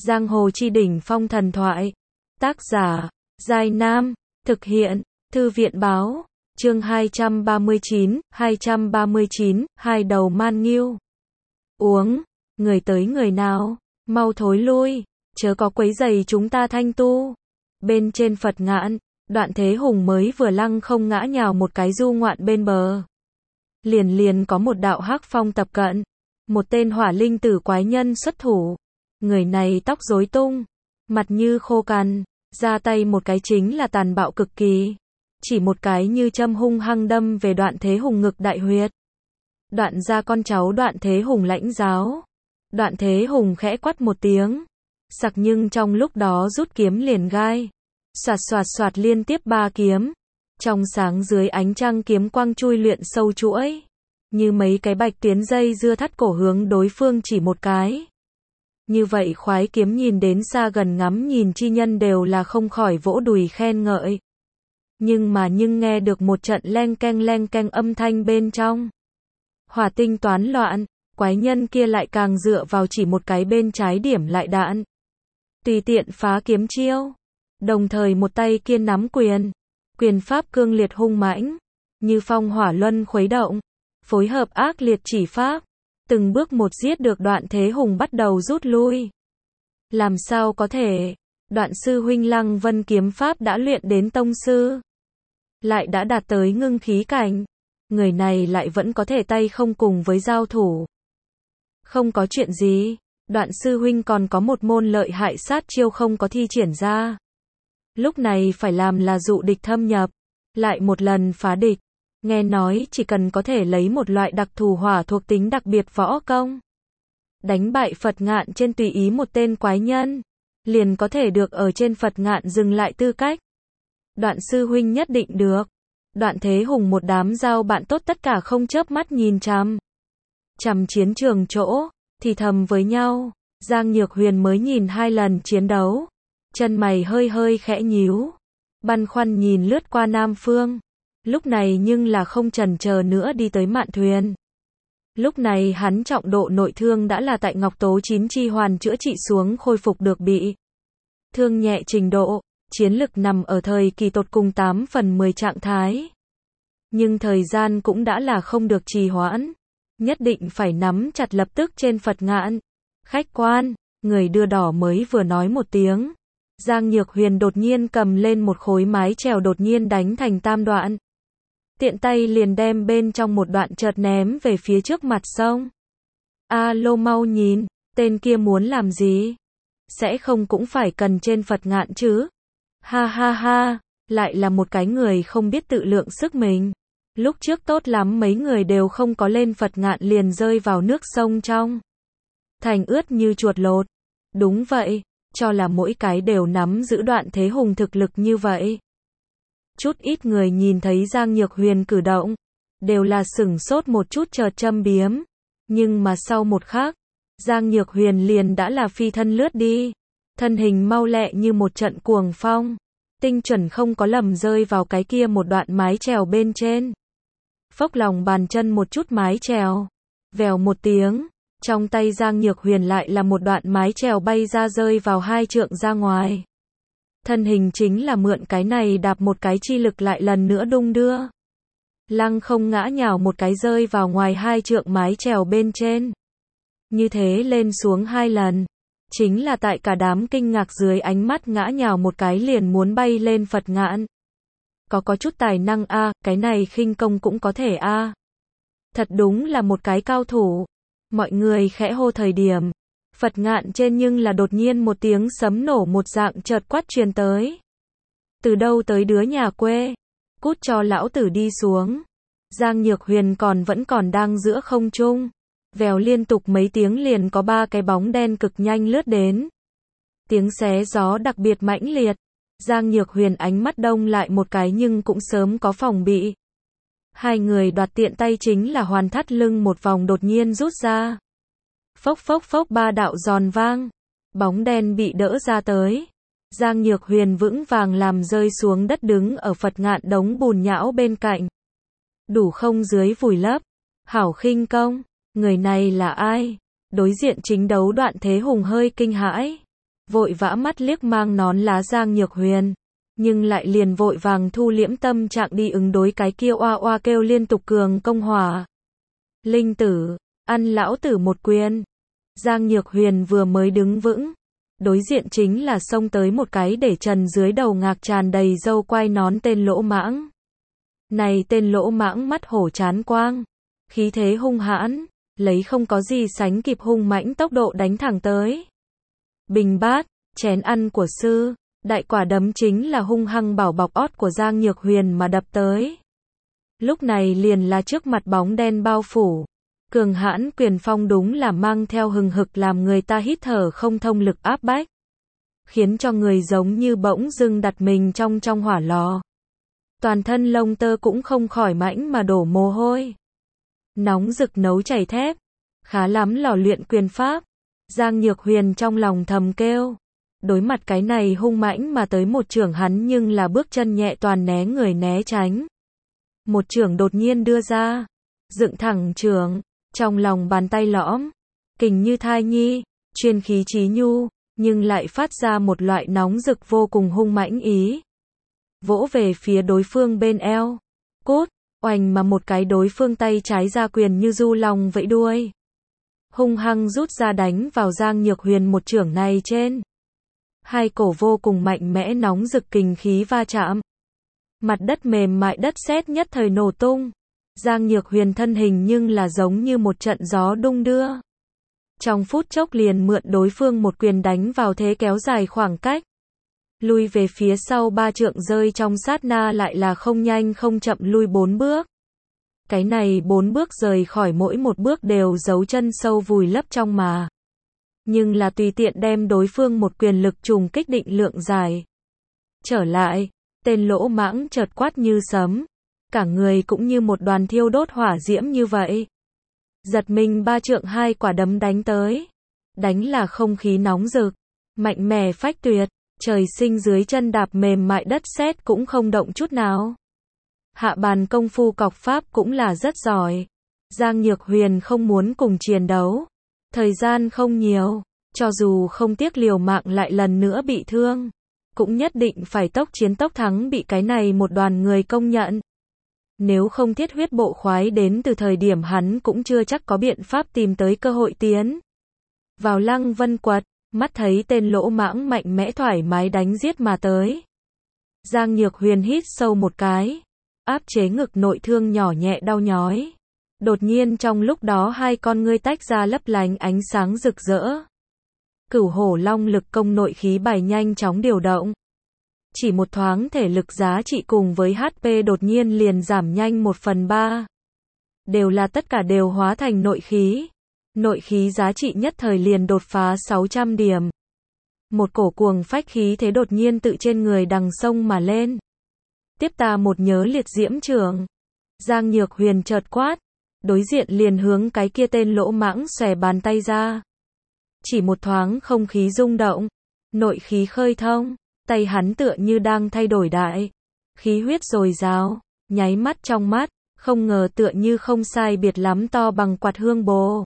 Giang hồ chi đỉnh phong thần thoại. Tác giả, Giai Nam. Thực hiện, Thư viện báo. Chương 239, hai đầu man nghiêu. Uống, người tới người nào, mau thối lui, chớ có quấy rầy chúng ta thanh tu. Bên trên Phật ngạn, Đoạn Thế Hùng mới vừa lăng không ngã nhào một cái du ngoạn bên bờ. Liền có một đạo hắc phong tập cận. Một tên hỏa linh tử quái nhân xuất thủ. Người này tóc rối tung, mặt như khô cằn, ra tay một cái chính là tàn bạo cực kỳ. Chỉ một cái như châm hung hăng đâm về Đoạn Thế Hùng ngực đại huyệt. Đoạn ra con cháu Đoạn Thế Hùng lãnh giáo. Đoạn Thế Hùng khẽ quát một tiếng. Sặc nhưng trong lúc đó rút kiếm liền gai. Xoạt liên tiếp 3 kiếm. Trong sáng dưới ánh trăng kiếm quang chui luyện sâu chuỗi. Như mấy cái bạch tiến dây dưa thắt cổ hướng đối phương chỉ một cái. Như vậy khoái kiếm nhìn đến xa gần ngắm nhìn chi nhân đều là không khỏi vỗ đùi khen ngợi. Nhưng nghe được một trận leng keng âm thanh bên trong. Hỏa tinh toán loạn, quái nhân kia lại càng dựa vào chỉ một cái bên trái điểm lại đạn. Tùy tiện phá kiếm chiêu. Đồng thời một tay kia nắm quyền. Quyền pháp cương liệt hung mãnh. Như phong hỏa luân khuấy động. Phối hợp ác liệt chỉ pháp. Từng bước một giết được Đoạn Thế Hùng bắt đầu rút lui. Làm sao có thể? Đoạn sư huynh Lăng Vân kiếm pháp đã luyện đến tông sư. Lại đã đạt tới ngưng khí cảnh. Người này lại vẫn có thể tay không cùng với giao thủ. Không có chuyện gì. Đoạn sư huynh còn có một môn lợi hại sát chiêu không có thi triển ra. Lúc này phải làm là dụ địch thâm nhập. Lại một lần phá địch. Nghe nói chỉ cần có thể lấy một loại đặc thù hỏa thuộc tính đặc biệt võ công. Đánh bại Phật ngạn trên tùy ý một tên quái nhân. Liền có thể được ở trên Phật ngạn dừng lại tư cách. Đoạn sư huynh nhất định được. Đoạn Thế Hùng một đám giao bạn tốt tất cả không chớp mắt nhìn chằm chiến trường chỗ, thì thầm với nhau. Giang Nhược Huyền mới nhìn 2 lần chiến đấu. Chân mày hơi khẽ nhíu. Băn khoăn nhìn lướt qua Nam Phương. Lúc này nhưng là không chần chờ nữa đi tới mạn thuyền. Lúc này hắn trọng độ nội thương đã là tại Ngọc Tố 9 chi hoàn chữa trị xuống khôi phục được bị thương nhẹ trình độ. Chiến lực nằm ở thời kỳ tột cùng 8 phần 10 trạng thái. Nhưng thời gian cũng đã là không được trì hoãn. Nhất định phải nắm chặt lập tức trên Phật ngạn. Khách quan, người đưa đỏ mới vừa nói một tiếng. Giang Nhược Huyền đột nhiên cầm lên một khối mái chèo đột nhiên đánh thành tam đoạn. Tiện tay liền đem bên trong một đoạn chợt ném về phía trước mặt sông. Alo mau nhìn, tên kia muốn làm gì? Sẽ không cũng phải cần trên Phật ngạn chứ? Ha, lại là một cái người không biết tự lượng sức mình. Lúc trước tốt lắm mấy người đều không có lên Phật ngạn liền rơi vào nước sông trong. Thành ướt như chuột lột. Đúng vậy, cho là mỗi cái đều nắm giữ Đoạn Thế Hùng thực lực như vậy. Chút ít người nhìn thấy Giang Nhược Huyền cử động, đều là sửng sốt một chút chợt châm biếm. Nhưng mà sau một khắc, Giang Nhược Huyền liền đã là phi thân lướt đi. Thân hình mau lẹ như một trận cuồng phong. Tinh chuẩn không có lầm rơi vào cái kia một đoạn mái chèo bên trên. Phốc lòng bàn chân một chút mái chèo. Vèo một tiếng. Trong tay Giang Nhược Huyền lại là một đoạn mái chèo bay ra rơi vào 2 trượng ra ngoài. Thân hình chính là mượn cái này đạp một cái chi lực lại lần nữa đung đưa. Lăng không ngã nhào một cái rơi vào ngoài 2 trượng mái chèo bên trên. Như thế lên xuống 2 lần. Chính là tại cả đám kinh ngạc dưới ánh mắt ngã nhào một cái liền muốn bay lên Phật ngạn. Có chút tài năng a, cái này khinh công cũng có thể a. Thật đúng là một cái cao thủ. Mọi người khẽ hô thời điểm. Phật ngạn trên nhưng là đột nhiên một tiếng sấm nổ một dạng chợt quát truyền tới. Từ đâu tới đứa nhà quê? Cút cho lão tử đi xuống. Giang Nhược Huyền vẫn còn đang giữa không trung. Vèo liên tục mấy tiếng liền có 3 cái bóng đen cực nhanh lướt đến. Tiếng xé gió đặc biệt mãnh liệt. Giang Nhược Huyền ánh mắt đông lại một cái nhưng cũng sớm có phòng bị. 2 người đoạt tiện tay chính là hoàn thắt lưng một vòng đột nhiên rút ra. Phốc 3 đạo giòn vang. Bóng đen bị đỡ ra tới. Giang Nhược Huyền vững vàng làm rơi xuống đất đứng ở Phật ngạn đống bùn nhão bên cạnh. Đủ không dưới vùi lấp. Hảo khinh công. Người này là ai? Đối diện chính đấu Đoạn Thế Hùng hơi kinh hãi. vội vã mắt liếc mang nón lá Giang Nhược Huyền, nhưng lại liền vội vàng thu liễm tâm trạng đi ứng đối cái kia oa oa kêu liên tục cường công hỏa. Linh tử, ăn lão tử một quyền. Giang Nhược Huyền vừa mới đứng vững, đối diện chính là xông tới một cái để trần dưới đầu ngạc tràn đầy râu quai nón tên Lỗ Mãng. Này tên Lỗ Mãng mắt hổ chán quang, khí thế hung hãn, lấy không có gì sánh kịp hung mãnh tốc độ đánh thẳng tới. Bình bát, chén ăn của sư, đại quả đấm chính là hung hăng bảo bọc ót của Giang Nhược Huyền mà đập tới. Lúc này liền là trước mặt bóng đen bao phủ, cường hãn quyền phong đúng là mang theo hừng hực làm người ta hít thở không thông lực áp bách, khiến cho người giống như bỗng dưng đặt mình trong hỏa lò. Toàn thân lông tơ cũng không khỏi mãnh mà đổ mồ hôi. Nóng rực nấu chảy thép, khá lắm lò luyện quyền pháp. Giang Nhược Huyền trong lòng thầm kêu. Đối mặt cái này hung mãnh mà tới một chưởng hắn nhưng là bước chân nhẹ toàn né người né tránh. Một chưởng đột nhiên đưa ra, dựng thẳng chưởng, trong lòng bàn tay lõm, kình như thai nhi, chuyên khí trí nhu, nhưng lại phát ra một loại nóng rực vô cùng hung mãnh ý. Vỗ về phía đối phương bên eo, cốt, oành mà một cái đối phương tay trái ra quyền như du long vẫy đuôi. Hung hăng rút ra đánh vào Giang Nhược Huyền một chưởng này trên. Hai cổ vô cùng mạnh mẽ nóng rực kình khí va chạm. Mặt đất mềm mại đất sét nhất thời nổ tung. Giang Nhược Huyền thân hình nhưng là giống như một trận gió đung đưa. Trong phút chốc liền mượn đối phương một quyền đánh vào thế kéo dài khoảng cách. Lui về phía sau 3 trượng rơi trong sát na lại là không nhanh không chậm lui 4 bước. Cái này 4 bước rời khỏi mỗi một bước đều giấu chân sâu vùi lấp trong mà. Nhưng là tùy tiện đem đối phương một quyền lực trùng kích định lượng dài. Trở lại, tên Lỗ Mãng chợt quát như sấm. Cả người cũng như một đoàn thiêu đốt hỏa diễm như vậy. Giật mình 3 trượng 2 quả đấm đánh tới. Đánh là không khí nóng rực, mạnh mẽ phách tuyệt, trời sinh dưới chân đạp mềm mại đất sét cũng không động chút nào. Hạ bàn công phu cọc pháp cũng là rất giỏi. Giang Nhược Huyền không muốn cùng chiến đấu. Thời gian không nhiều, cho dù không tiếc liều mạng lại lần nữa bị thương, cũng nhất định phải tốc chiến tốc thắng bị cái này một đoàn người công nhận. Nếu không thiết huyết bộ khoái đến từ thời điểm hắn cũng chưa chắc có biện pháp tìm tới cơ hội tiến vào Lăng Vân Quật, mắt thấy tên Lỗ Mãng mạnh mẽ thoải mái đánh giết mà tới. Giang Nhược Huyền hít sâu một cái, áp chế ngực nội thương nhỏ nhẹ đau nhói. Đột nhiên trong lúc đó hai con ngươi tách ra lấp lánh ánh sáng rực rỡ. Cửu hổ long lực công nội khí bài nhanh chóng điều động. Chỉ một thoáng thể lực giá trị cùng với HP đột nhiên liền giảm nhanh 1/3. Đều là tất cả đều hóa thành nội khí. Nội khí giá trị nhất thời liền đột phá 600 điểm. Một cổ cuồng phách khí thế đột nhiên tự trên người đằng sông mà lên. Tiếp ta một nhớ liệt diễm trường. Giang Nhược Huyền chợt quát. Đối diện liền hướng cái kia tên Lỗ Mãng xòe bàn tay ra. Chỉ một thoáng không khí rung động. Nội khí khơi thông. Tay hắn tựa như đang thay đổi đại. Khí huyết dồi dào. Nháy mắt trong mắt. Không ngờ tựa như không sai biệt lắm to bằng quạt hương bồ.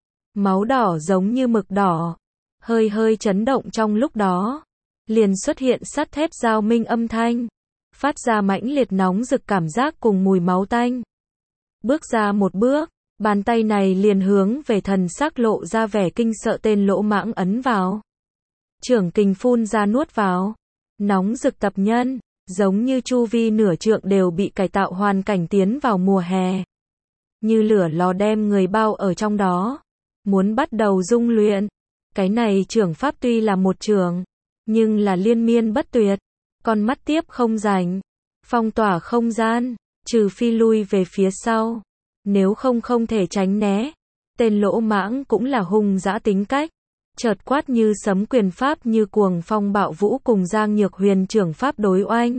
Máu đỏ giống như mực đỏ. Hơi hơi chấn động trong lúc đó. Liền xuất hiện sắt thép giao minh âm thanh. Phát ra mãnh liệt nóng rực cảm giác cùng mùi máu tanh. Bước ra một bước, bàn tay này liền hướng về thần sắc lộ ra vẻ kinh sợ tên Lỗ Mãng ấn vào. Chưởng kình phun ra nuốt vào. Nóng rực tập nhân, giống như chu vi nửa trượng đều bị cải tạo hoàn cảnh tiến vào mùa hè. Như lửa lò đem người bao ở trong đó. Muốn bắt đầu dung luyện. Cái này chưởng pháp tuy là một chưởng, nhưng là liên miên bất tuyệt. Con mắt tiếp không rảnh. Phong tỏa không gian. Trừ phi lui về phía sau. Nếu không không thể tránh né. Tên Lỗ Mãng cũng là hung dã tính cách. Chợt quát như sấm quyền pháp như cuồng phong bạo vũ cùng Giang Nhược Huyền trưởng pháp đối oanh.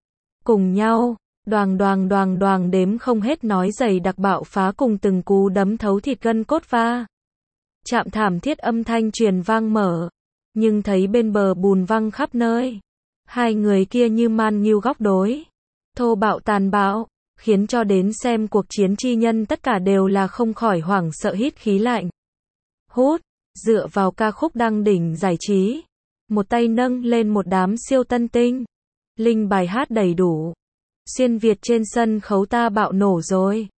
Cùng nhau, đoàng đoàng đoàng đoàng đếm không hết nói dày đặc bạo phá cùng từng cú đấm thấu thịt gân cốt va. Chạm thảm thiết âm thanh truyền vang mở. Nhưng thấy bên bờ bùn văng khắp nơi. Hai người kia như man nghiêu góc đối. Thô bạo tàn bạo. Khiến cho đến xem cuộc chiến chi nhân tất cả đều là không khỏi hoảng sợ hít khí lạnh. Hút, dựa vào ca khúc đăng đỉnh giải trí. một tay nâng lên một đám siêu tân tinh. Linh bài hát đầy đủ. Xuyên Việt trên sân khấu ta bạo nổ rồi.